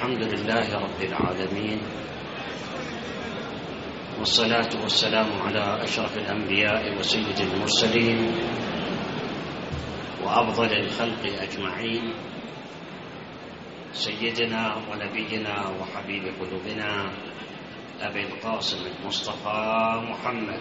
الحمد لله رب العالمين، والصلاة والسلام على أشرف الأنبياء وسيد المرسلين وأفضل الخلق أجمعين، سيدنا ونبينا وحبيب قلوبنا أبي القاسم المصطفى محمد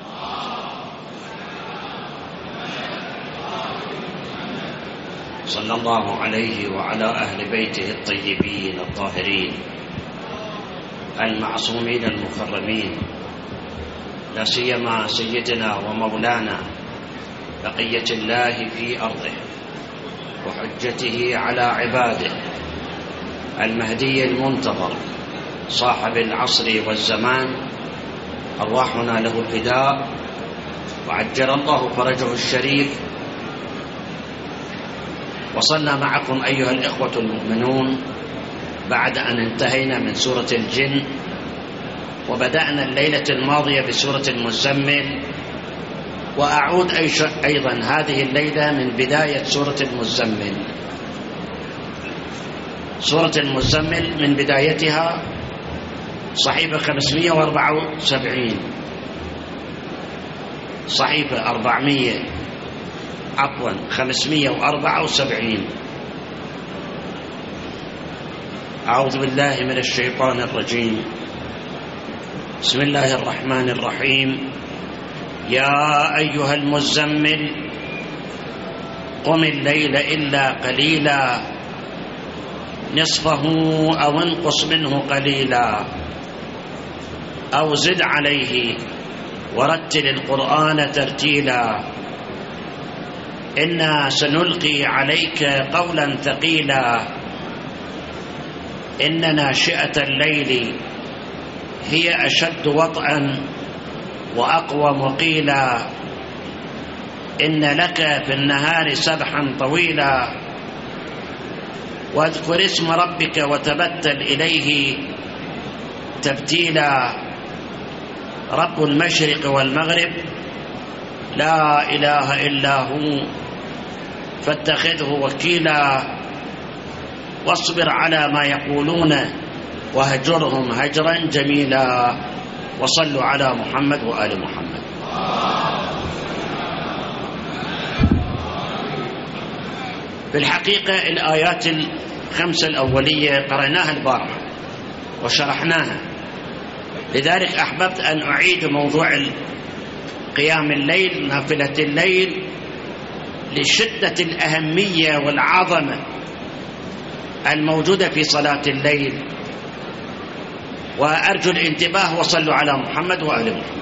صلى الله عليه وعلى أهل بيته الطيبين الطاهرين المعصومين المكرمين، لا سيما سيدنا ومولانا بقية الله في أرضه وحجته على عباده، المهدي المنتظر صاحب العصر والزمان، أرواحنا له الفداء وعجل الله فرجه الشريف. وصلنا معكم أيها الإخوة المؤمنون بعد أن انتهينا من سورة الجن، وبدأنا الليلة الماضية بسورة المزمل، وأعود أيضا هذه الليلة من بداية سورة المزمل. سورة المزمل من بدايتها صحيفة 574، صحيفة 574. أعوذ بالله من الشيطان الرجيم. بسم الله الرحمن الرحيم. يا أيها المزمل قم الليل إلا قليلا نصفه أو انقص منه قليلا أو زد عليه ورتل القرآن ترتيلا إنا سنلقي عليك قولا ثقيلا إن ناشئة الليل هي أشد وطئا وأقوم قيلا إن لك في النهار سبحا طويلا واذكر اسم ربك وتبتل إليه تبتيلا رب المشرق والمغرب لا إله إلا هو فاتخذه وكيلا واصبر على ما يقولون وهجرهم هجرا جميلا وصلوا على محمد وآل محمد. في الحقيقة الآيات الخمسة الأولية قرأناها البارحة وشرحناها، لذلك أحببت أن أعيد موضوع قيام الليل، نافلة الليل، لشدة الأهمية والعظمة الموجودة في صلاة الليل، وأرجو الانتباه. وصلوا على محمد وآل محمد.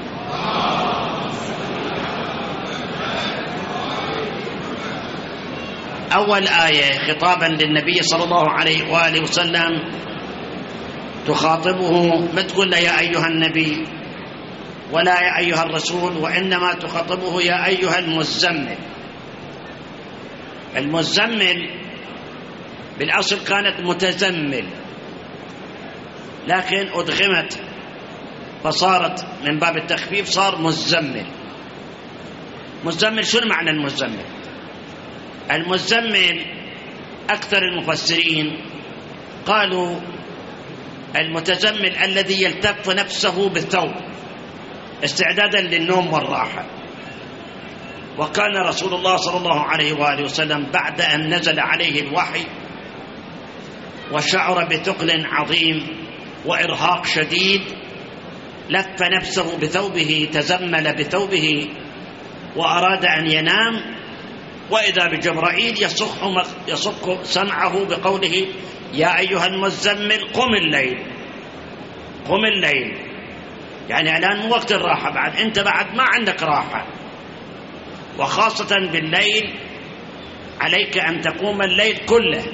أول آية خطابا للنبي صلى الله عليه وآله وسلم تخاطبه، ما تقول له يا أيها النبي ولا يا أيها الرسول، وإنما تخاطبه يا أيها المزمل. المزمل بالأصل كانت متزمل، لكن أدغمت فصارت من باب التخفيف صار مزمل. مزمل شو معنى المزمل؟ المزمل أكثر المفسرين قالوا المتزمل الذي يلتف نفسه بالثوب استعدادا للنوم والراحة. وكان رسول الله صلى الله عليه وآله وسلم بعد أن نزل عليه الوحي وشعر بثقل عظيم وإرهاق شديد لف نفسه بثوبه، تزمل بثوبه وأراد أن ينام، وإذا بجبرائيل يصك سمعه بقوله يا أيها المزمل قم الليل. قم الليل يعني الآن مو وقت الراحة، بعد أنت بعد ما عندك راحة، وخاصة بالليل عليك أن تقوم الليل كله.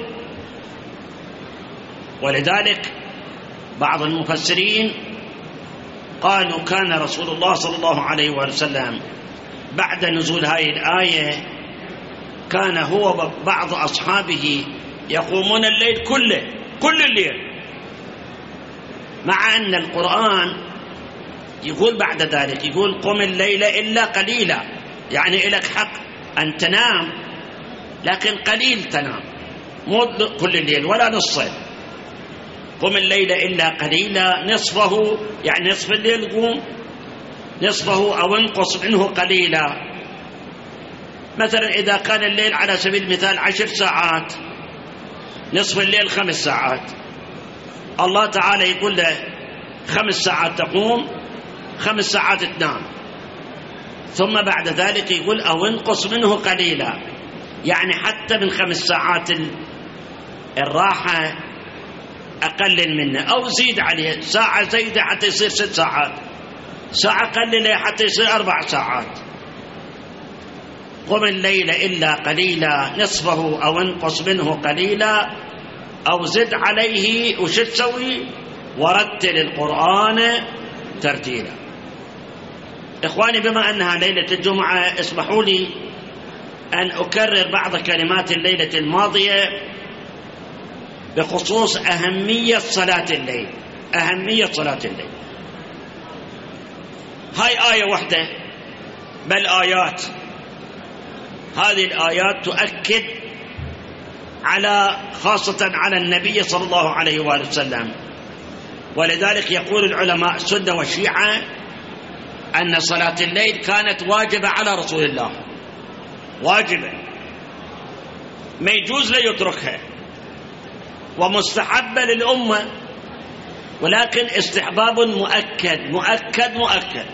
ولذلك بعض المفسرين قالوا كان رسول الله صلى الله عليه وسلم بعد نزول هذه الآية كان هو وبعض أصحابه يقومون الليل كله، كل الليل، مع أن القرآن يقول بعد ذلك، يقول قم الليل إلا قليلا، يعني لك حق أن تنام لكن قليل تنام، مو كل الليل ولا نصه. قم الليل إلا قليلا، نصفه يعني نصف الليل قوم، نصفه أو انقص منه قليلا. مثلا إذا كان الليل على سبيل المثال 10 ساعات، نصف الليل 5 ساعات، الله تعالى يقول له 5 ساعات تقوم، 5 ساعات تنام، ثم بعد ذلك يقول أو انقص منه قليلا، يعني حتى من 5 ساعات الراحة أقلل منه، أو زيد عليه ساعة زيدة حتى يصير 6 ساعات، ساعة قلله حتى يصير 4 ساعات. قم الليل إلا قليلا نصفه أو انقص منه قليلا أو زد عليه. وش تسوي؟ ورتل القرآن ترتيلا. إخواني، بما أنها ليلة الجمعة اسمحوا لي أن أكرر بعض كلمات الليلة الماضية بخصوص أهمية صلاة الليل. أهمية صلاة الليل، هاي آية واحدة بل آيات، هذه الآيات تؤكد على خاصة على النبي صلى الله عليه وآله وسلم. ولذلك يقول العلماء السنة والشيعة أن صلاة الليل كانت واجبة على رسول الله، واجبة ما يجوز لا يتركها، ومستحبة للأمة، ولكن استحباب مؤكد مؤكد مؤكد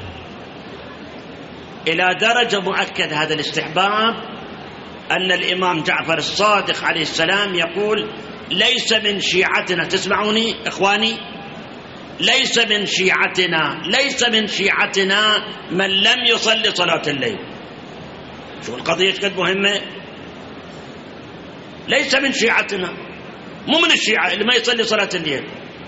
إلى درجة مؤكد. هذا الاستحباب أن الإمام جعفر الصادق عليه السلام يقول ليس من شيعتنا، تسمعوني إخواني، ليس من شيعتنا، ليس من شيعتنا من لم يصلي صلاة الليل. شو القضية قد مهمة؟ ليس من شيعتنا، مو من الشيعة اللي ما يصلي صلاة الليل.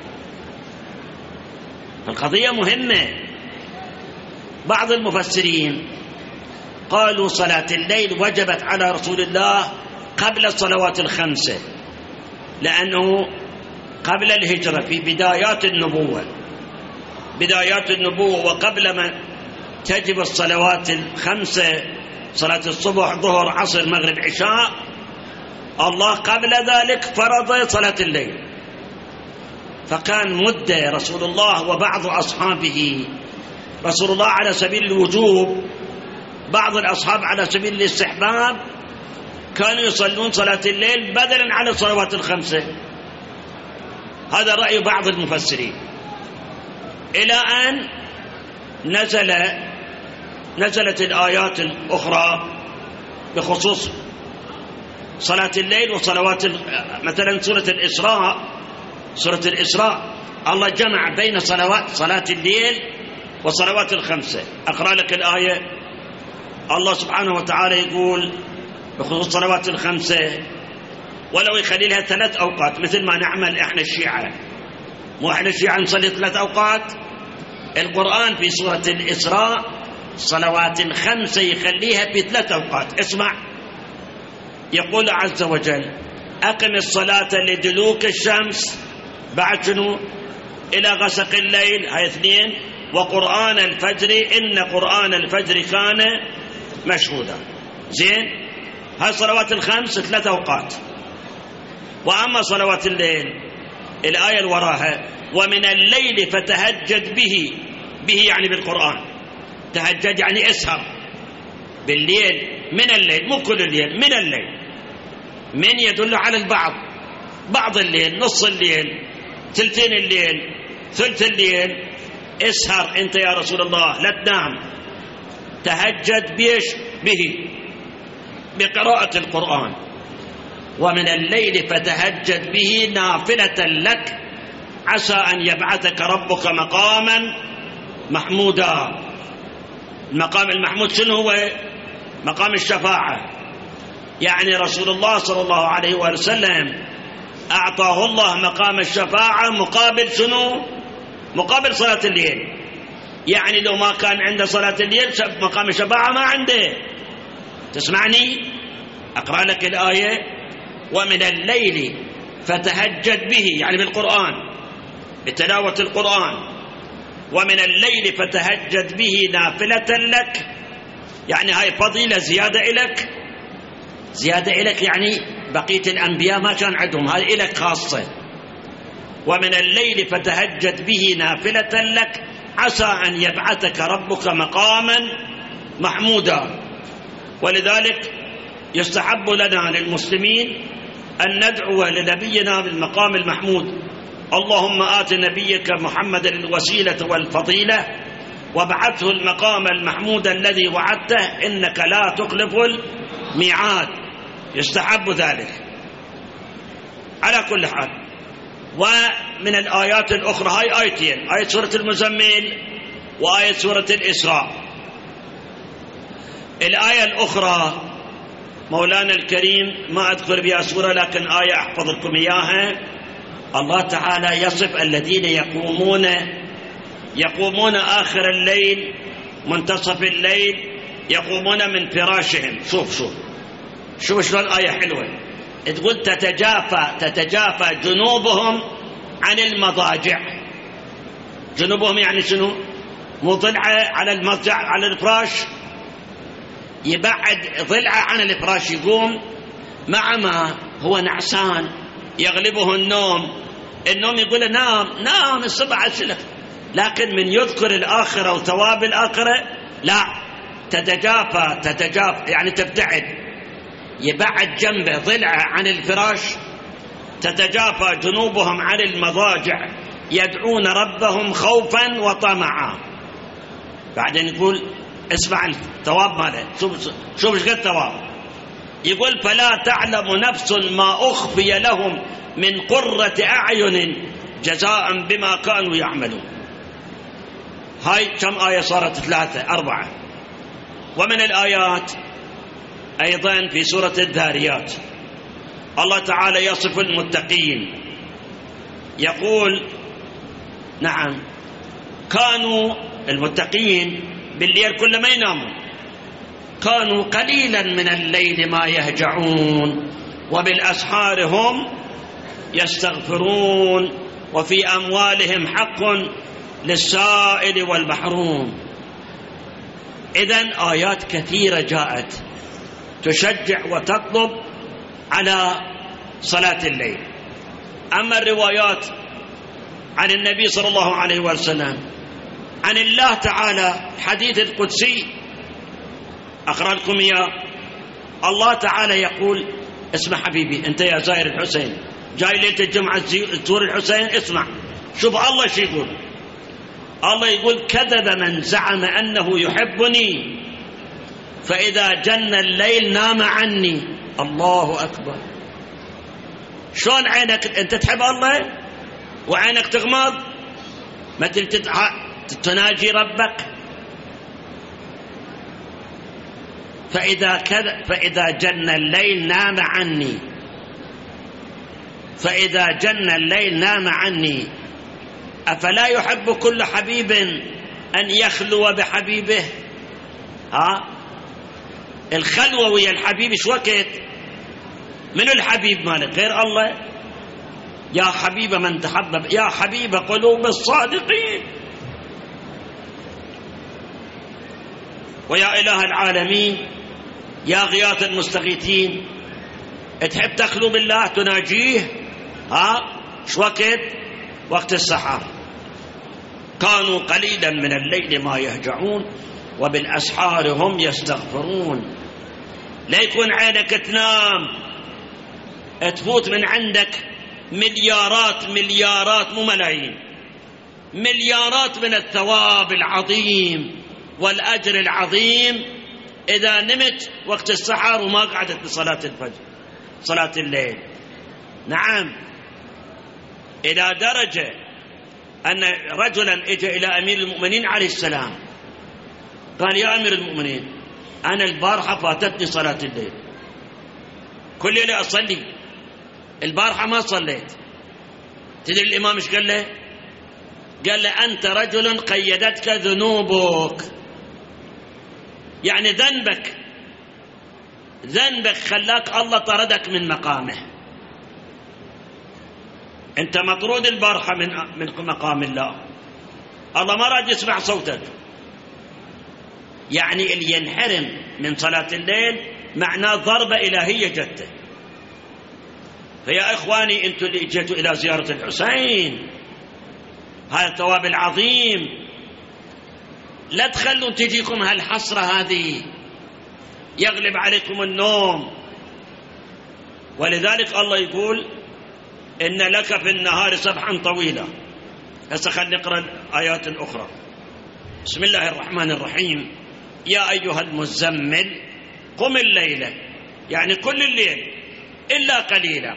القضية مهمة. بعض المفسرين قالوا صلاة الليل وجبت على رسول الله قبل الصلوات الخمسة، لأنه قبل الهجرة في بدايات النبوة، بدايات النبوة، وقبل ما تجب الصلوات الخمسة، صلاة الصبح ظهر عصر مغرب عشاء، الله قبل ذلك فرض صلاة الليل. فكان مدة رسول الله وبعض أصحابه، رسول الله على سبيل الوجوب، بعض الأصحاب على سبيل الاستحباب، كانوا يصلون صلاة الليل بدلا على الصلوات الخمسة. هذا رأي بعض المفسرين، إلى أن نزلت الآيات الأخرى بخصوص صلاة الليل وصلوات، مثلا سورة الإسراء الله جمع بين صلاة الليل والصلوات الخمسة. أقرأ لك الآية. الله سبحانه وتعالى يقول بخصوص الصلوات الخمسة ولو يخلي لها 3 أوقات، مثل ما نعمل إحنا الشيعة، مو إحنا الشيعة نصلي 3 أوقات. القرآن في سورة الإسراء صلوات الخمسة يخليها في 3 أوقات. اسمع، يقول عز وجل أقم الصلاة لدلوك الشمس، بعد شنو؟ إلى غسق الليل، هاي 2، وقرآن الفجر إن قرآن الفجر كان مشهودا. زين، هاي صلوات الخمس 3 أوقات. وأما صلوات الليل الآية اللي وراها ومن الليل فتهجد به يعني بالقرآن، تهجد يعني اسهر بالليل، من الليل، مو كل الليل، من الليل. من يدل على البعض، بعض الليل، نص الليل، ثلثين الليل، ثلث الليل. اسهر انت يا رسول الله، لا تنام، تهجد به بقراءة القرآن. ومن الليل فتهجد به نافلة لك عسى أن يبعثك ربك مقاما محمودا. المقام المحمود شنو هو؟ مقام الشفاعة. يعني رسول الله صلى الله عليه وسلم أعطاه الله مقام الشفاعة مقابل شنو؟ مقابل صلاة الليل. يعني لو ما كان عنده صلاة الليل مقام الشفاعة ما عنده. تسمعني؟ أقرأ لك الآية. ومن الليل فتهجد به يعني بالقرآن، بتلاوة القرآن. ومن الليل فتهجد به نافلة لك، يعني هاي فضيلة زيادة إلك، زيادة إلك، يعني بقية الأنبياء ما كان عندهم، هاي إلك خاصة. ومن الليل فتهجد به نافلة لك عسى أن يبعثك ربك مقاما محمودا. ولذلك يستحب لنا للمسلمين أن ندعو لنبينا بالمقام المحمود. اللهم آت نبيك محمد الوسيلة والفضيلة وابعثه المقام المحمود الذي وعدته إنك لا تخلف الميعاد. يستحب ذلك على كل حال. ومن الآيات الأخرى هاي آيتين، آية سورة المزمل وآية سورة الإسراء. الآية الأخرى مولانا الكريم ما أذكر بها سورة لكن آية أحفظ لكم إياها. الله تعالى يصف الذين يقومون آخر الليل منتصف الليل يقومون من فراشهم. شوف شلون آية حلوة. تقول تتجافى جنوبهم عن المضاجع. جنوبهم يعني شنو؟ مو ضلعه على المضجع على الفراش، يبعد ضلعه عن الفراش، يقوم مع ما هو نعسان يغلبه النوم يقول نام الصبح أشلك، لكن من يذكر الآخرة وثواب الآخرة لا، تتجافى يعني تبتعد، يبعد جنبه ضلعه عن الفراش. تتجافى جنوبهم عن المضاجع يدعون ربهم خوفا وطمعا. بعدين يقول اسمع الثواب ماله، شوف ايش قد ثواب. يقول فلا تعلم نفس ما أخفي لهم من قرة أعين جزاء بما كانوا يعملون. هاي كم آية صارت؟ 3 4. ومن الآيات أيضا في سورة الذاريات الله تعالى يصف المتقين، يقول نعم كانوا المتقين بالليل كل ما ينامون كانوا قليلا من الليل ما يهجعون وبالأسحار هم يستغفرون وفي أموالهم حق للسائل والمحروم. إذن آيات كثيرة جاءت تشجع وتطلب على صلاة الليل. أما الروايات عن النبي صلى الله عليه وسلم عن الله تعالى حديث القدسي أقرأ لكم إياه. الله تعالى يقول اسمع حبيبي أنت يا زائر الحسين جاي ليلة الجمعة تزور الحسين، اسمع شوف الله شو يقول. الله يقول كذب من زعم أنه يحبني فإذا جن الليل نام عني. الله أكبر. شلون عينك أنت تحب الله وعينك تغمض ما تناجي ربك؟ فإذا جن الليل نام عني، فإذا جن الليل نام عني. أفلا يحب كل حبيب أن يخلو بحبيبه؟ الخلوة ويا الحبيب شو وقت؟ من الحبيب مالك غير الله؟ يا حبيب من تحبب، يا حبيب قلوب الصادقين، ويا إله العالمين، يا غياث المستغيثين. تحب تخلو بالله تناجيه شو وقت؟ وقت السحر. كانوا قليلا من الليل ما يهجعون وبالأسحار هم يستغفرون. لا يكون عينك تنام تفوت من عندك مليارات مو ملايين، مليارات من الثواب العظيم والأجر العظيم إذا نمت وقت السحر وما قعدت بصلاة الفجر صلاة الليل. نعم، إلى درجة أن رجلا اجى إلى أمير المؤمنين عليه السلام قال يا أمير المؤمنين أنا البارحة فاتتني صلاة الليل، كل ليلة أصلي، البارحة ما صليت. تدري الإمام إيش قال له؟ قال له أنت رجل قيدتك ذنوبك، يعني ذنبك خلاك الله طردك من مقامه. أنت مطرود البارحة من مقام الله ما راد يسمع صوتك. يعني اللي ينحرم من صلاة الليل معناه ضربة إلهية جته. فيا إخواني أنتم اللي جيتوا إلى زيارة الحسين، هذا الثواب العظيم، لا تخلوا تجيكم هالحسرة هذه يغلب عليكم النوم. ولذلك الله يقول إن لك في النهار سبحا طويلا. هسه خلينا نقرأ آيات أخرى. بسم الله الرحمن الرحيم. يا أيها المزمل قم الليل، يعني كل الليل إلا قليلا،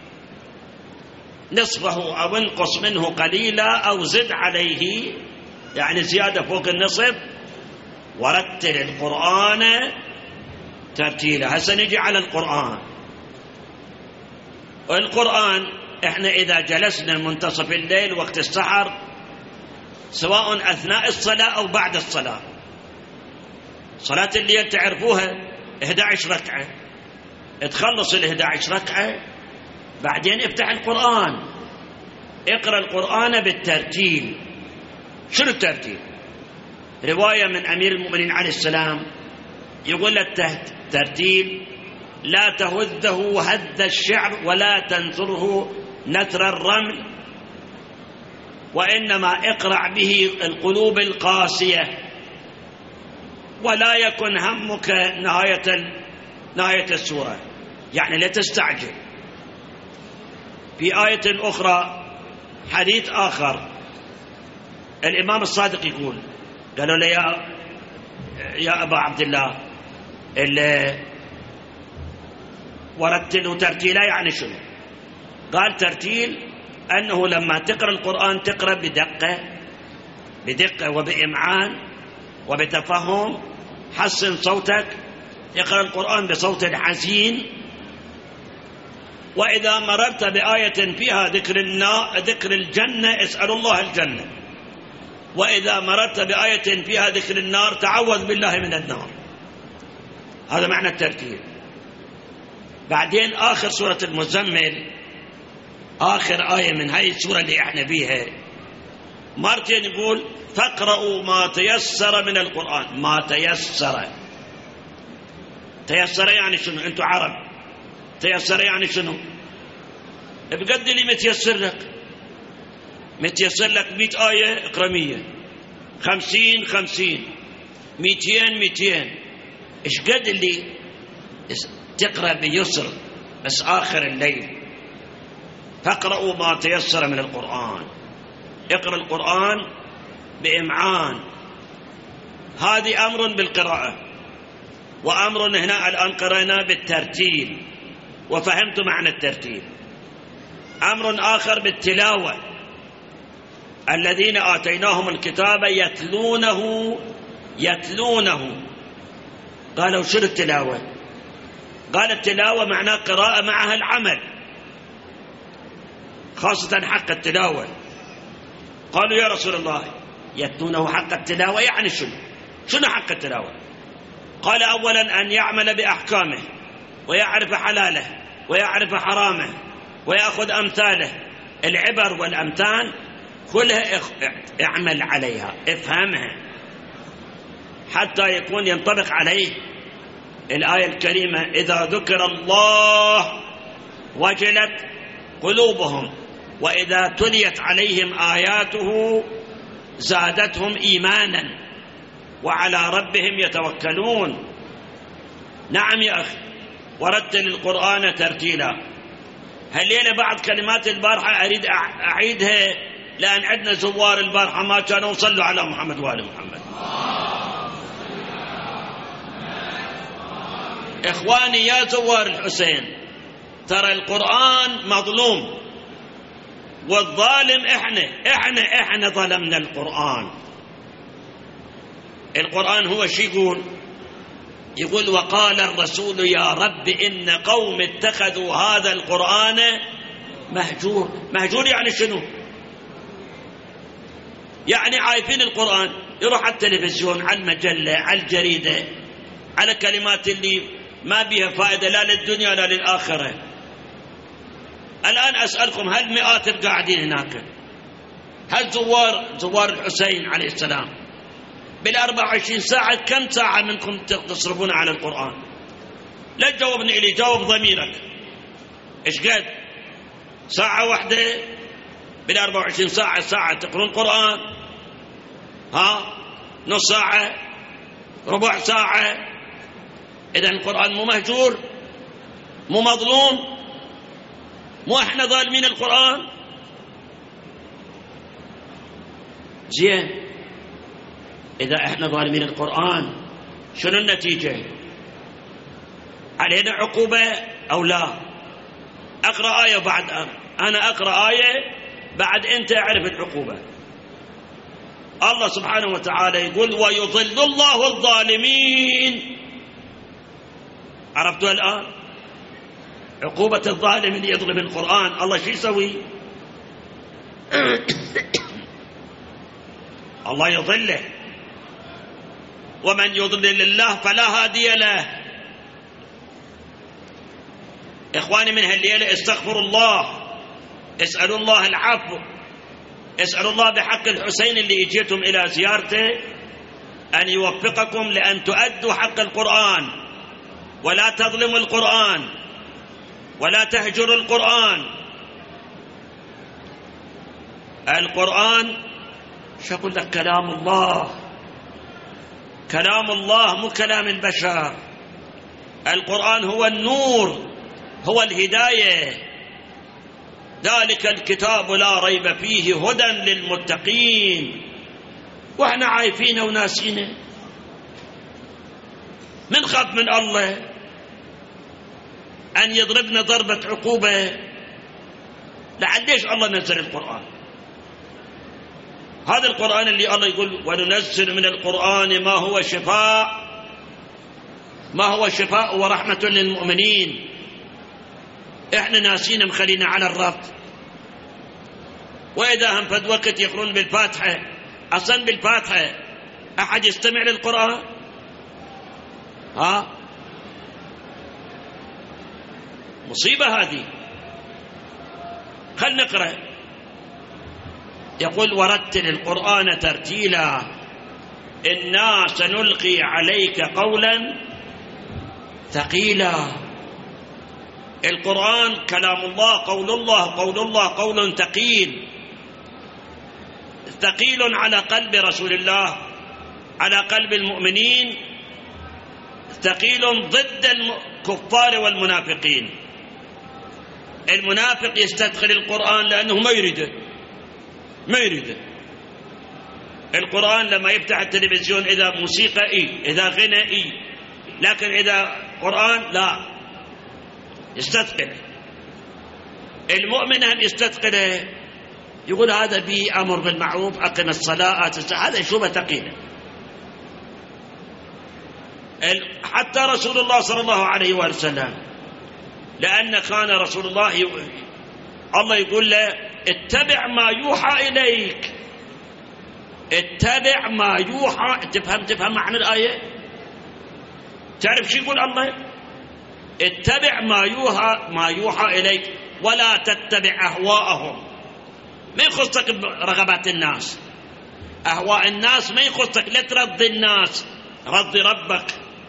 نصفه أو انقص منه قليلا أو زد عليه، يعني زيادة فوق النصف، ورتل القرآن ترتيلا. هسه نجي على القرآن. والقرآن احنا إذا جلسنا منتصف الليل وقت السحر، سواء أثناء الصلاة أو بعد الصلاة، صلاة الليل تعرفوها 11 ركعة، تخلص 11 ركعة بعدين افتح القرآن، اقرأ القرآن بالترتيل. شنو الترتيل؟ رواية من أمير المؤمنين عليه السلام يقول الترتيل لا تهذه هذ الشعر ولا تنثره نثر الرمل، وإنما اقرأ به القلوب القاسية، ولا يكن همك نهاية السورة، يعني لا تستعجل. في آية أخرى حديث آخر الإمام الصادق يقول، قالوا له يا أبا عبد الله ورتله ترتيلا، يعني شنو؟ قال ترتيل أنه لما تقرأ القرآن تقرأ بدقة وبإمعان وبتفهم، حسن صوتك، اقرأ القرآن بصوت حزين. وإذا مررت بآية فيها ذكر الجنة اسأل الله الجنة، وإذا مررت بآية فيها ذكر النار تعوذ بالله من النار. هذا معنى الترتيل. بعدين آخر سورة المزمل، آخر آية من هاي السورة اللي احنا بيها، مرتين يقول فاقرأوا ما تيسر من القرآن. ما تيسر يعني شنو؟ انتوا عرب، تيسر يعني شنو؟ بقد اللي متيسر لك 100 آية اقرأ 100، 50 50، 200 ايش قد اللي تقرأ بيسر، بس آخر الليل. فاقرأوا ما تيسر من القرآن، اقرأ القرآن بإمعان. هذه أمر بالقراءة، وأمر هنا الآن قرأنا بالترتيل وفهمت معنى الترتيل. أمر آخر بالتلاوة، الذين آتيناهم الكتاب يتلونه. قالوا شنو التلاوة؟ قال التلاوة معناه قراءة معها العمل، خاصة حق التلاوة. قالوا يا رسول الله يتلونه حق التلاوة يعني شنو حق التلاوة؟ قال أولا أن يعمل بأحكامه ويعرف حلاله ويعرف حرامه ويأخذ أمثاله، العبر والأمثال كلها اعمل عليها، افهمها حتى يكون ينطبق عليه الآية الكريمة إذا ذكر الله وجلت قلوبهم وإذا تليت عليهم آياته زادتهم إيمانا وعلى ربهم يتوكلون. نعم يا أخي، ورتل القرآن ترتيلا. هالليلة بعض كلمات البارحة أريد أعيدها، لأن عندنا زوار البارحة ما كانوا صلوا على محمد وآل محمد. إخواني يا زوار الحسين، ترى القرآن مظلوم، والظالم احنا ظلمنا القرآن. القرآن هو شي يقول وقال الرسول يا رب إن قوم اتخذوا هذا القرآن مهجور يعني شنو؟ يعني عايفين القرآن، يروح على التلفزيون، على المجلة، على الجريدة، على كلمات اللي ما بيها فائدة لا للدنيا لا للآخرة. الآن أسألكم، هل مئات القاعدين هناك، هل زوار الحسين عليه السلام بال24 ساعة كم ساعة منكم تصرفون على القرآن؟ لا تجاوبني إلي، جاوب ضميرك. إيش قد؟ ساعة واحدة بال24 ساعة، ساعة تقرون القرآن، نص ساعة، ربع ساعة. إذن القرآن مو مهجور، مو مظلوم، مو احنا ظالمين القرآن. زين، إذا احنا ظالمين القرآن شنو النتيجة؟ علينا عقوبة أو لا؟ أقرأ آية بعد أنا أقرأ آية بعد أنت أعرف العقوبة. الله سبحانه وتعالى يقول ويضل الله الظالمين. عرفتوا الآن عقوبة الظالم اللي يظلم القرآن؟ الله شو يسوي؟ الله يضله، ومن يضلل الله فلا هادي له. إخواني من هالليلة استغفروا الله، اسألوا الله العفو، اسألوا الله بحق الحسين اللي اجيتم إلى زيارته أن يوفقكم لأن تؤدوا حق القرآن، ولا تظلموا القرآن، ولا تهجروا القرآن. القرآن شو أقول لك؟ كلام الله، كلام الله مو كلام البشر. القرآن هو النور، هو الهداية. ذلك الكتاب لا ريب فيه هدى للمتقين. واحنا عايفينه وناسينه، من خاف من الله أن يضربنا ضربة عقوبة؟ ليش الله نزل القرآن؟ هذا القرآن اللي الله يقول وننزل من القرآن ما هو شفاء، ما هو شفاء ورحمة للمؤمنين. احنا ناسين مخلينا على الرب. وإذا هم فد وقت يقرون بالفاتحة، أصلا بالفاتحة أحد يستمع للقرآن؟ مصيبة هذه. خل نقرأ. يقول ورتل القرآن ترتيلا إنا سنلقي عليك قولا ثقيلا. القرآن كلام الله، قول الله، قول الله قول ثقيل، ثقيل على قلب رسول الله، على قلب المؤمنين، ثقيل ضد الكفار والمنافقين. المنافق يستدخل القرآن لأنه ما يريده، ما يريده. القرآن لما يفتح التلفزيون إذا موسيقى إذا غنى لكن إذا قرآن لا، يستثقله. المؤمن هم يستثقله، يقول هذا بي أمر بالمعروف، أقم الصلاة، هذا شبه ثقيلة. حتى رسول الله صلى الله عليه وسلم، لأن كان رسول الله الله يقول له اتبع ما يوحى إليك، اتبع ما يوحى. تفهم معنى الآية؟ تعرف شو يقول الله؟ اتبع ما يوحى إليك ولا تتبع أهواءهم. ما يخصك برغبات الناس، أهواء الناس ما يخصك، لا ترضي الناس، رضي ربك.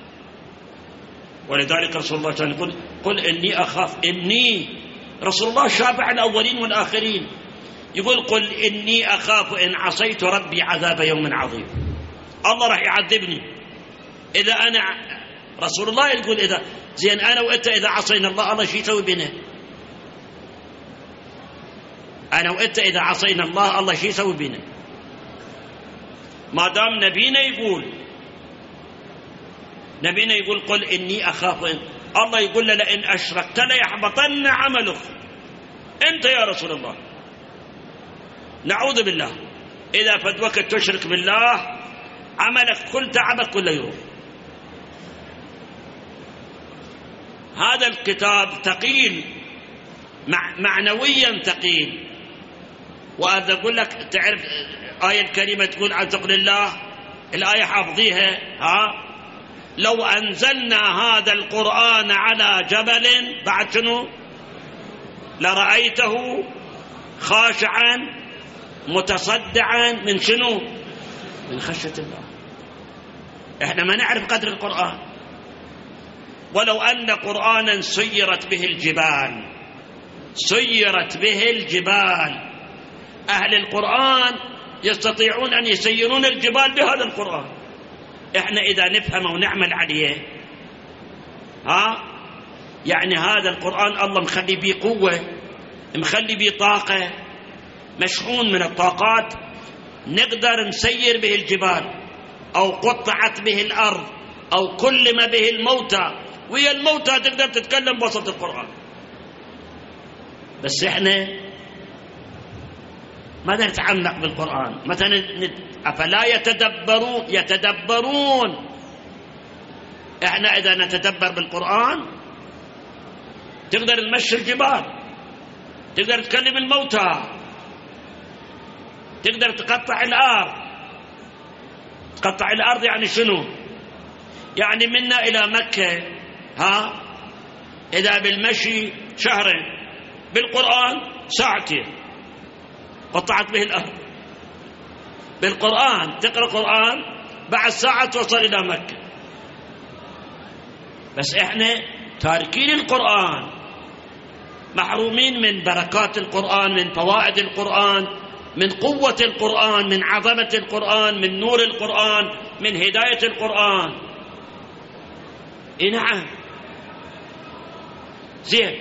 ولذلك رسول الله صلى الله عليه وسلم يقول قل إني أخاف. إني رسول الله شافع الأولين والآخرين، يقول قل إني أخاف إن عصيت ربي عذاب يوم عظيم. الله راح يعذبني إذا أنا، رسول الله يقول إذا زين أنا وإنت إذا عصينا الله، الله شو يسوي بنا؟ أنا وإنت إذا عصينا الله، الله شو يسوي بنا؟ ما دام نبينا يقول قل إني أخاف الله يقول له لئن أشركت ليحبطن عملك. أنت يا رسول الله نعوذ بالله إذا فد وقت تشرك بالله عملك كل تعبك كله يروح. هذا الكتاب ثقيل، معنويا ثقيل. وأنا أقول لك تعرف آية الكريمة تقول عن ثقل الله، الآية حافظيها لو أنزلنا هذا القرآن على جبل بعد شنو لرأيته خاشعا متصدعا من شنو؟ من خشية الله. احنا ما نعرف قدر القرآن. ولو أن قرآنا سيرت به الجبال، سيرت به الجبال. أهل القرآن يستطيعون أن يسيرون الجبال بهذا القرآن. إحنا إذا نفهم ونعمل عليه يعني هذا القرآن الله مخلي به قوة، مخلي به طاقة، مشحون من الطاقات، نقدر نسير به الجبال، أو قطعت به الأرض، أو كلم به الموتى، ويا الموتى تقدر تتكلم بوسط القرآن. بس إحنا ما نتعمق بالقرآن. مثلا أفلا يتدبرون. إحنا إذا نتدبر بالقرآن تقدر تمشي الجبال، تقدر تكلم الموتى، تقدر تقطع الأرض. تقطع الأرض يعني شنو؟ يعني منا إلى مكة إذا بالمشي شهرين، بالقرآن ساعتين قطعت به الأرض. بالقرآن تقرأ قرآن بعد ساعة توصل إلى مكة. بس إحنا تاركين القرآن، محرومين من بركات القرآن، من فوائد القرآن، من قوة القرآن، من عظمة القرآن، من نور القرآن، من هداية القرآن. نعم زين.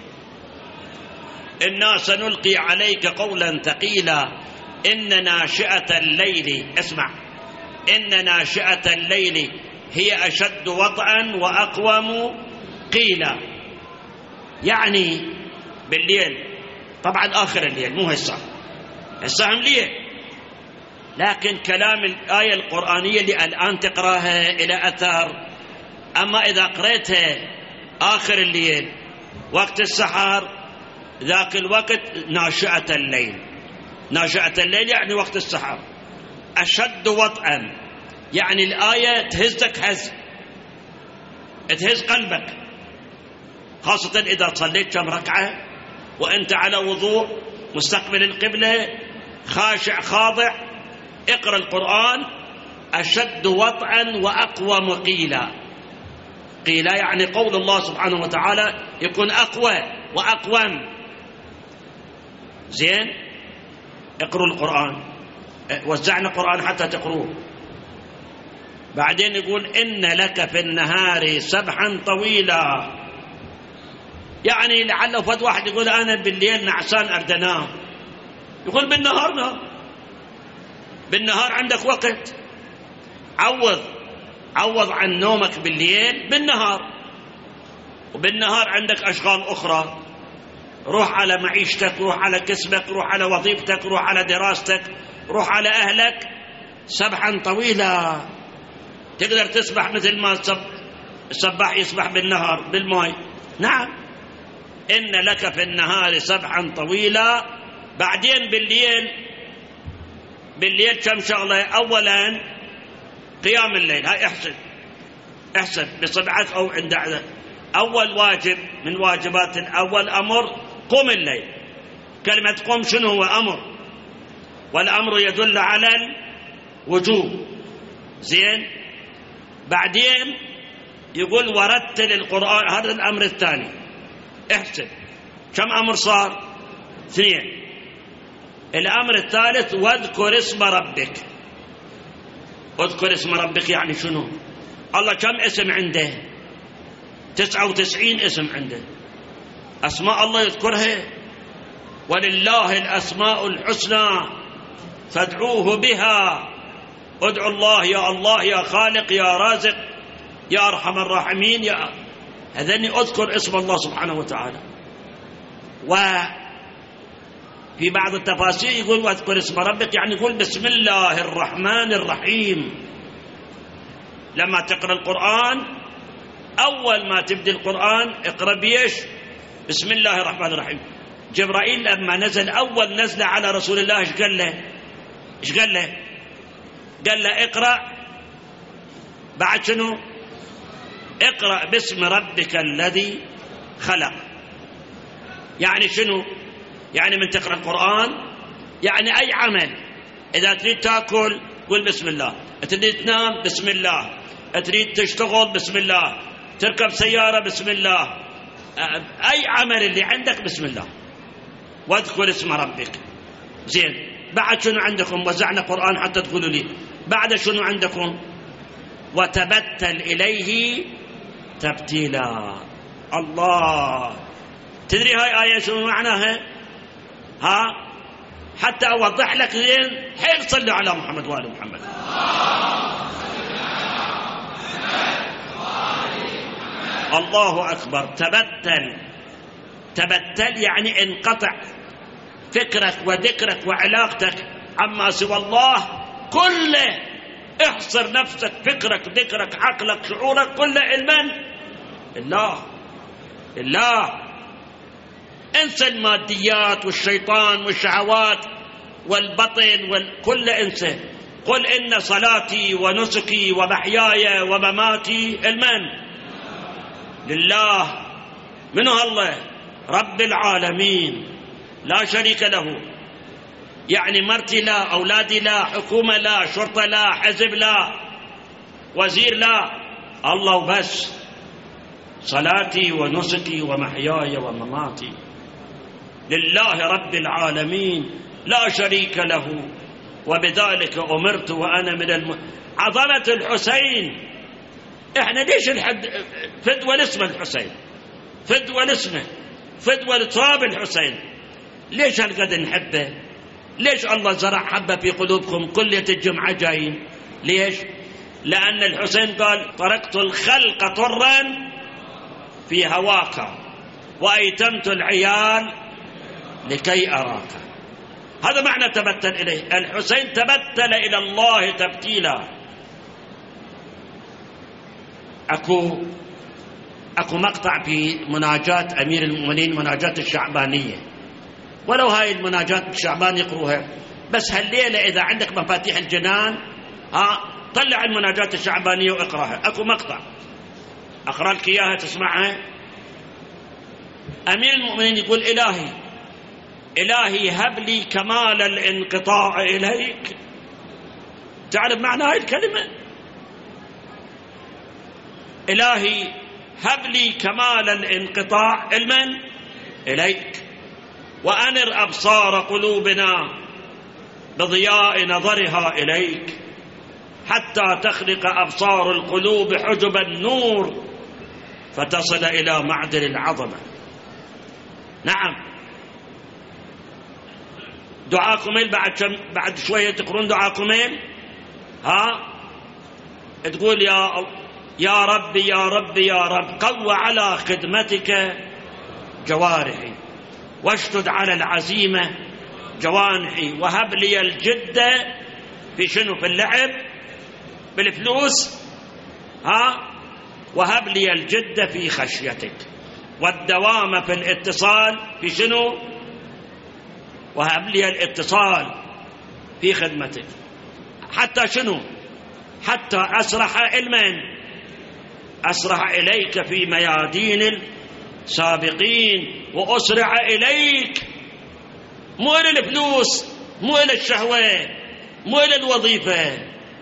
إنا سنلقي عليك قولا ثقيلا إن ناشئة الليل، اسمع، إن ناشئة الليل هي أشد وطئا وأقوم قيلا. يعني بالليل، طبعا آخر الليل مو هسه مليل، لكن كلام الآية القرآنية اللي الآن تقراها إلى أثر. أما إذا قريتها آخر الليل وقت السحر، ذاك الوقت ناشئة الليل. ناشئة الليل يعني وقت السحر. أشد وطئا يعني الآية تهزك تهز قلبك، خاصة إذا صليت كم ركعة وأنت على وضوء مستقبل القبلة خاشع خاضع. اقرأ القرآن. أشد وطئا وأقوم قيلا. قيلا يعني قول الله سبحانه وتعالى يكون أقوى وأقوم. زين، اقرأوا القرآن، وزعنا القرآن حتى تقروه. بعدين يقول إن لك في النهار سبحا طويلا. يعني لعله فد واحد يقول أنا بالليل نعسان أريد أنام، يقول بالنهار نام. بالنهار عندك وقت، عوض عن نومك بالليل بالنهار. وبالنهار عندك أشغال أخرى، روح على معيشتك، روح على كسبك، روح على وظيفتك، روح على دراستك، روح على أهلك. سبحا طويلا، تقدر تسبح مثل ما السباح يسبح بالنهار بالماء. نعم، إن لك في النهار سبحا طويلا. بعدين بالليل كم شغلة. أولا قيام الليل، هاي احسب بصبعك أو عند عدد. أول واجب من واجبات الأول أمر قم الليل. كلمة قم شنو هو؟ أمر، والأمر يدل على الوجوب. زين، بعدين يقول ورتل القرآن، هذا الأمر الثاني. احسب كم أمر صار؟ 2. الأمر الثالث واذكر اسم ربك. اذكر اسم ربك يعني شنو؟ الله كم اسم عنده؟ 99 اسم عنده. أسماء الله يذكرها، ولله الأسماء الحسنى فادعوه بها. ادعوا الله يا خالق يا رازق يا أرحم الراحمين يا هذني. أذكر اسم الله سبحانه وتعالى. وفي بعض التفاسير يقول واذكر اسم ربك يعني يقول بسم الله الرحمن الرحيم. لما تقرأ القرآن أول ما تبدأ القرآن اقرأ بيش بسم الله الرحمن الرحيم. جبرائيل لما نزل أول نزلة على رسول الله إيش قال له؟ قال له اقرأ. بعد شنو؟ اقرأ باسم ربك الذي خلق. يعني شنو؟ يعني من تقرأ القرآن يعني أي عمل، إذا تريد تأكل قول بسم الله، تريد تنام بسم الله، تريد تشتغل بسم الله، تركب سيارة بسم الله، أي عمل اللي عندك بسم الله. واذكر اسم ربك. زين، بعد شنو عندكم؟ وزعنا قرآن حتى تقولوا لي بعد شنو عندكم؟ وتبتل إليه تبتيلا. الله، تدري هاي آية شنو معناها؟ حتى أوضح لك زين، حيل صلوا على محمد وآل محمد. الله أكبر. تبتل يعني انقطع فكرك وذكرك وعلاقتك عما سوى الله كله. احصر نفسك، فكرك ذكرك عقلك شعورك كله علما الله. انسى الماديات والشيطان والشهوات والبطن كل انسى. قل إن صلاتي ونسكي ومحياي ومماتي لله. منه الله رب العالمين لا شريك له. يعني مرتي لا، أولادي لا، حكومة لا، شرطة لا، حزب لا، وزير لا، الله بس. صلاتي ونسكي ومحياي ومماتي لله رب العالمين لا شريك له وبذلك أمرت وأنا من عظمة الحسين. إحنا ليش فدوى الاسم الحسين، فدوى الاسم، فدوى لتراب الحسين، ليش هالقد نحبه؟ ليش الله زرع حبة في قلوبكم كل الجمعة جايين؟ ليش؟ لأن الحسين قال تركت الخلق طرا في هواك وأيتمت العيال لكي أراك. هذا معنى تبتل إليه. الحسين تبتل إلى الله تبتيلا. أكو مقطع في مناجاة أمير المؤمنين، مناجاة الشعبانية، ولو هاي المناجاة الشعبان يقروها، بس هالليلة إذا عندك مفاتيح الجنان طلع المناجاة الشعبانية واقراها. أكو مقطع أقرأ لك إياها تسمعها. أمير المؤمنين يقول إلهي هب لي كمال الانقطاع إليك. تعرف معنى هاي الكلمة؟ إلهي هب لي كمال الانقطاع علما إليك، وأنر أبصار قلوبنا بضياء نظرها إليك، حتى تخلق أبصار القلوب حجب النور فتصل إلى معدن العظمة. نعم، دعاء كميل بعد شوية تقرون دعاء كميل. تقول يا رب يا رب يا رب قو على خدمتك جوارحي، واشتد على العزيمة جوانحي، وهب لي الجد في شنو؟ في اللعب بالفلوس، وهب لي الجد في خشيتك، والدوام في الاتصال في شنو؟ وهب لي الاتصال في خدمتك. حتى شنو؟ حتى أسرح علما، أسرع إليك في ميادين السابقين، وأسرع إليك، مو إلى الفلوس، مو إلى الشهوة، مو إلى الوظيفة.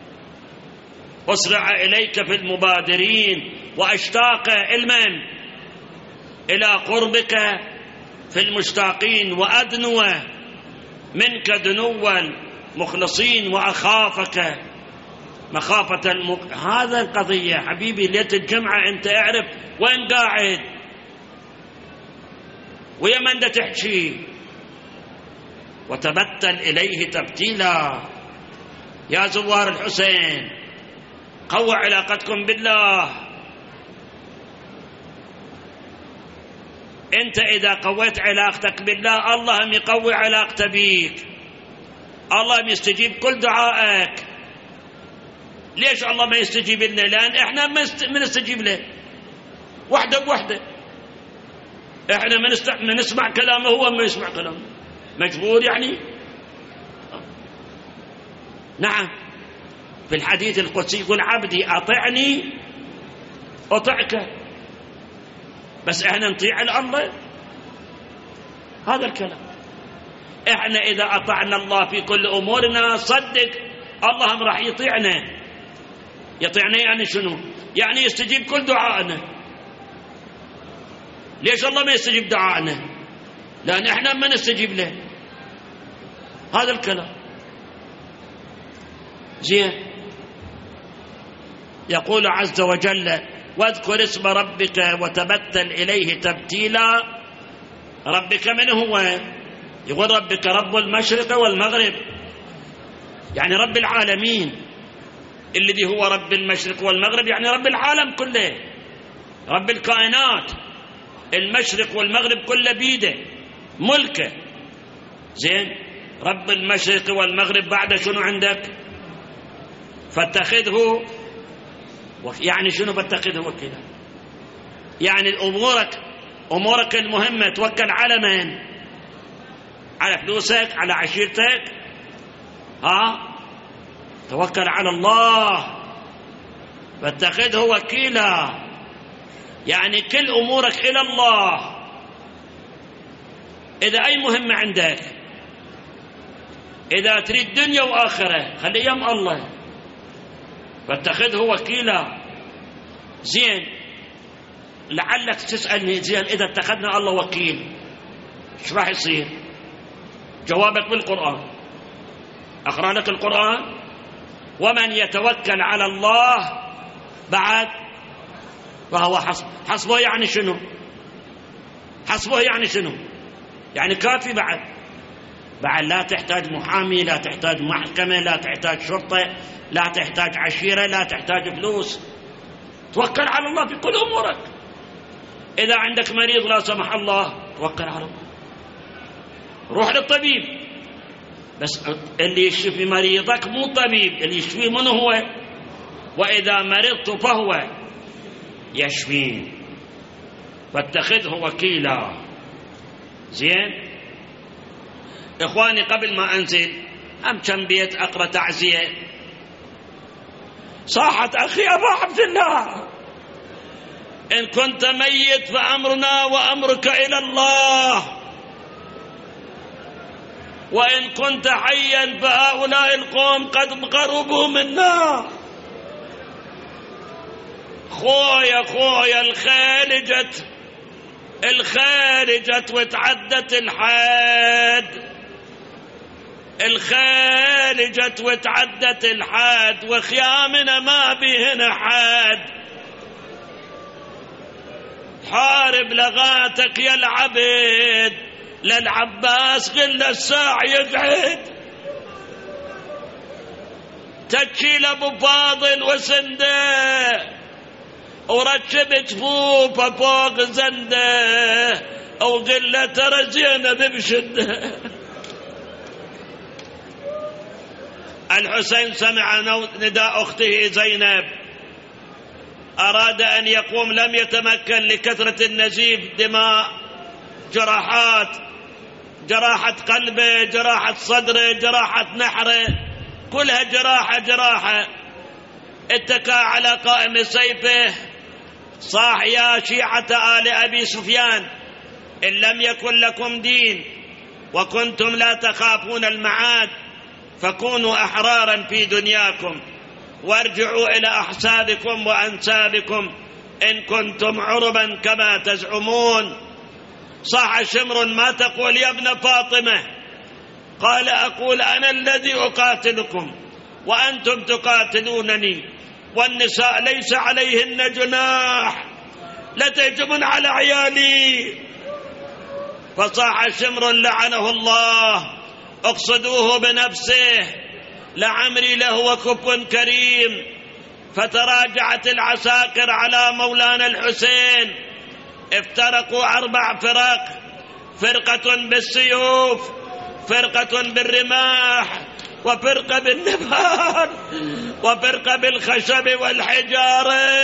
أسرع إليك في المبادرين، وأشتاق علما إلى قربك في المشتاقين، وأدنو منك دنو المخلصين، وأخافك مخافة هذا القضية. حبيبي ليلة الجمعة أنت اعرف وين قاعد ويا من دا تحكي. وتبتل إليه تبتيلا. يا زوار الحسين قووا علاقتكم بالله. أنت إذا قويت علاقتك بالله الله هم يقوي علاقته بيك، الله هم يستجيب كل دعائك. ليش الله ما يستجيب لنا؟ لأن إحنا ما نستجيب له وحده بوحده. إحنا ما نسمع كلامه، هو ما يسمع كلامه، مجبور يعني. نعم، في الحديث القدسي يقول عبدي أطعني أطعك، بس إحنا نطيع الله. هذا الكلام. إحنا إذا أطعنا الله في كل أمورنا صدق الله راح يطيعنا. يطيعنا يعني شنو؟ يعني يستجيب كل دعائنا. ليش الله ما يستجيب دعائنا؟ لأن إحنا ما نستجيب له. هذا الكلام زين. يقول عز وجل: واذكر اسم ربك وتبتل إليه تبتيلا. ربك من هو؟ يقول: ربك رب المشرق والمغرب، يعني رب العالمين. الذي هو رب المشرق والمغرب يعني رب العالم كله، رب الكائنات. المشرق والمغرب كله بيده، ملكه. زين. رب المشرق والمغرب بعد شنو عندك؟ فاتخذه يعني شنو فاتخذه وكيلا؟ يعني أمورك المهمة توكل على من؟ على فلوسك؟ على عشيرتك؟ توكل على الله، فاتخذه وكيلا، يعني كل أمورك إلى الله. إذا أي مهمة عندك، إذا تريد دنيا وآخرة، خلي يم الله، فاتخذه وكيلا. زين. لعلك تسألني: زين إذا اتخذنا الله وكيل ايش راح يصير؟ جوابك بالقرآن. أقرأ لك القرآن: ومن يتوكل على الله بعد فهو حسبه. يعني شنو حسبه؟ يعني شنو؟ يعني كافي. بعد لا تحتاج محامي، لا تحتاج محكمة، لا تحتاج شرطة، لا تحتاج عشيرة، لا تحتاج فلوس. توكل على الله في كل أمورك. إذا عندك مريض لا سمح الله، توكل على الله، روح للطبيب. بس اللي يشفي مريضك مو الطبيب، اللي يشفي منه هو. وإذا مرضت فهو يشفين، فاتخذه وكيلا. زين. إخواني، قبل ما أنزل كم بيت أقرأ تعزية. صاحت أخي أبا عبد الله: إن كنت ميت فأمرنا وأمرك إلى الله، وإن كنت حيا فهؤلاء القوم قد قربوا منا. خويا الخيل جت وتعدت الحد. الخيل جت وتعدت الحد، وخيامنا ما بيهن حد. حارب لغاتك يا العبد، للعباس غل الساع يقعد. تبكي لابو فاضل وسنده، وركب جفوفه فوق زنده، وقل ترى زينب بشده. الحسين سمع نداء أخته زينب، أراد أن يقوم، لم يتمكن لكثرة النزيف، دماء، جراحة قلبه، جراحة صدره، جراحة نحره، كلها جراحة. اتكى على قائم سيفه، صاح: يا شيعة آل أبي سفيان، إن لم يكن لكم دين وكنتم لا تخافون المعاد، فكونوا أحرارا في دنياكم، وارجعوا إلى أحسابكم وأنسابكم إن كنتم عربا كما تزعمون. صاح شمر: ما تقول يا ابن فاطمة؟ قال: أقول أنا الذي أقاتلكم وأنتم تقاتلونني، والنساء ليس عليهن جناح، لا تهجمون على عيالي. فصاح شمر: لعنه الله، اقصدوه بنفسه، لعمري لهو كف كريم. فتراجعت العساكر على مولانا الحسين، افترقوا 4 فرق: فرقة بالسيوف، فرقة بالرماح، وفرقة بالنبال، وفرقة بالخشب والحجارة.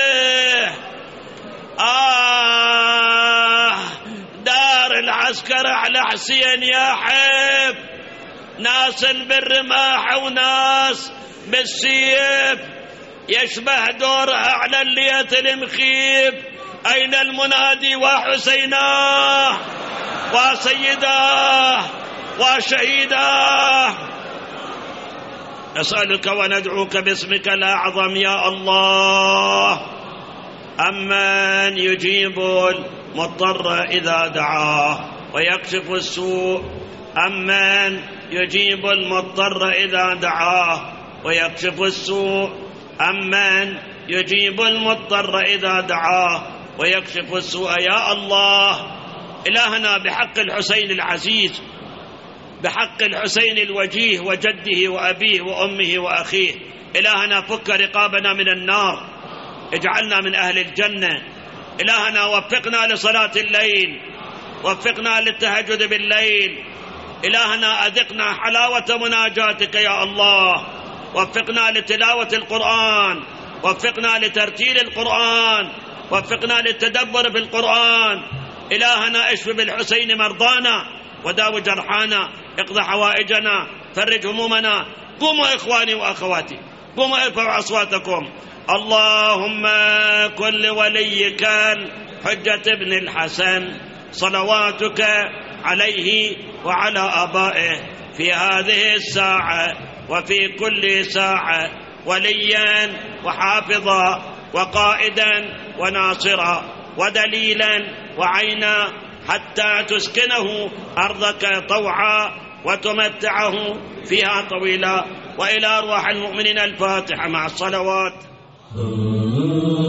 دار العسكر على حسين يا حب، ناس بالرماح وناس بالسيف، يشبه دورها على الليث المخيف. أين المنادي وحسيناه وسيداه وشهيداه؟ نسألك وندعوك باسمك الأعظم يا الله، أمن يجيب المضطر إذا دعاه. ويكشف السوء، أمن يجيب المضطر إذا دعاه ويكشف السوء، أمن يجيب المضطر إذا دعاه ويكشف السوء. يا الله إلهنا بحق الحسين العزيز، بحق الحسين الوجيه وجده وأبيه وأمه وأخيه، إلهنا فك رقابنا من النار، اجعلنا من أهل الجنة. إلهنا وفقنا لصلاة الليل، وفقنا للتهجد بالليل. إلهنا أذقنا حلاوة مناجاتك يا الله، وفقنا لتلاوة القرآن، وفقنا لترتيل القرآن، وفقنا للتدبر في القرآن. إلهنا اشف بالحسين مرضانا وداو جرحانا، اقض حوائجنا، فرج همومنا. قوموا إخواني وأخواتي، قوموا ارفعوا أصواتكم. اللهم كن لوليك الحجة ابن الحسن صلواتك عليه وعلى آبائه في هذه الساعة وفي كل ساعة وليا وحافظا وقائدا وناصرا ودليلا وعينا، حتى تسكنه أرضك طوعا وتمتعه فيها طويلا. وإلى أرواح المؤمنين الفاتحة مع الصلوات.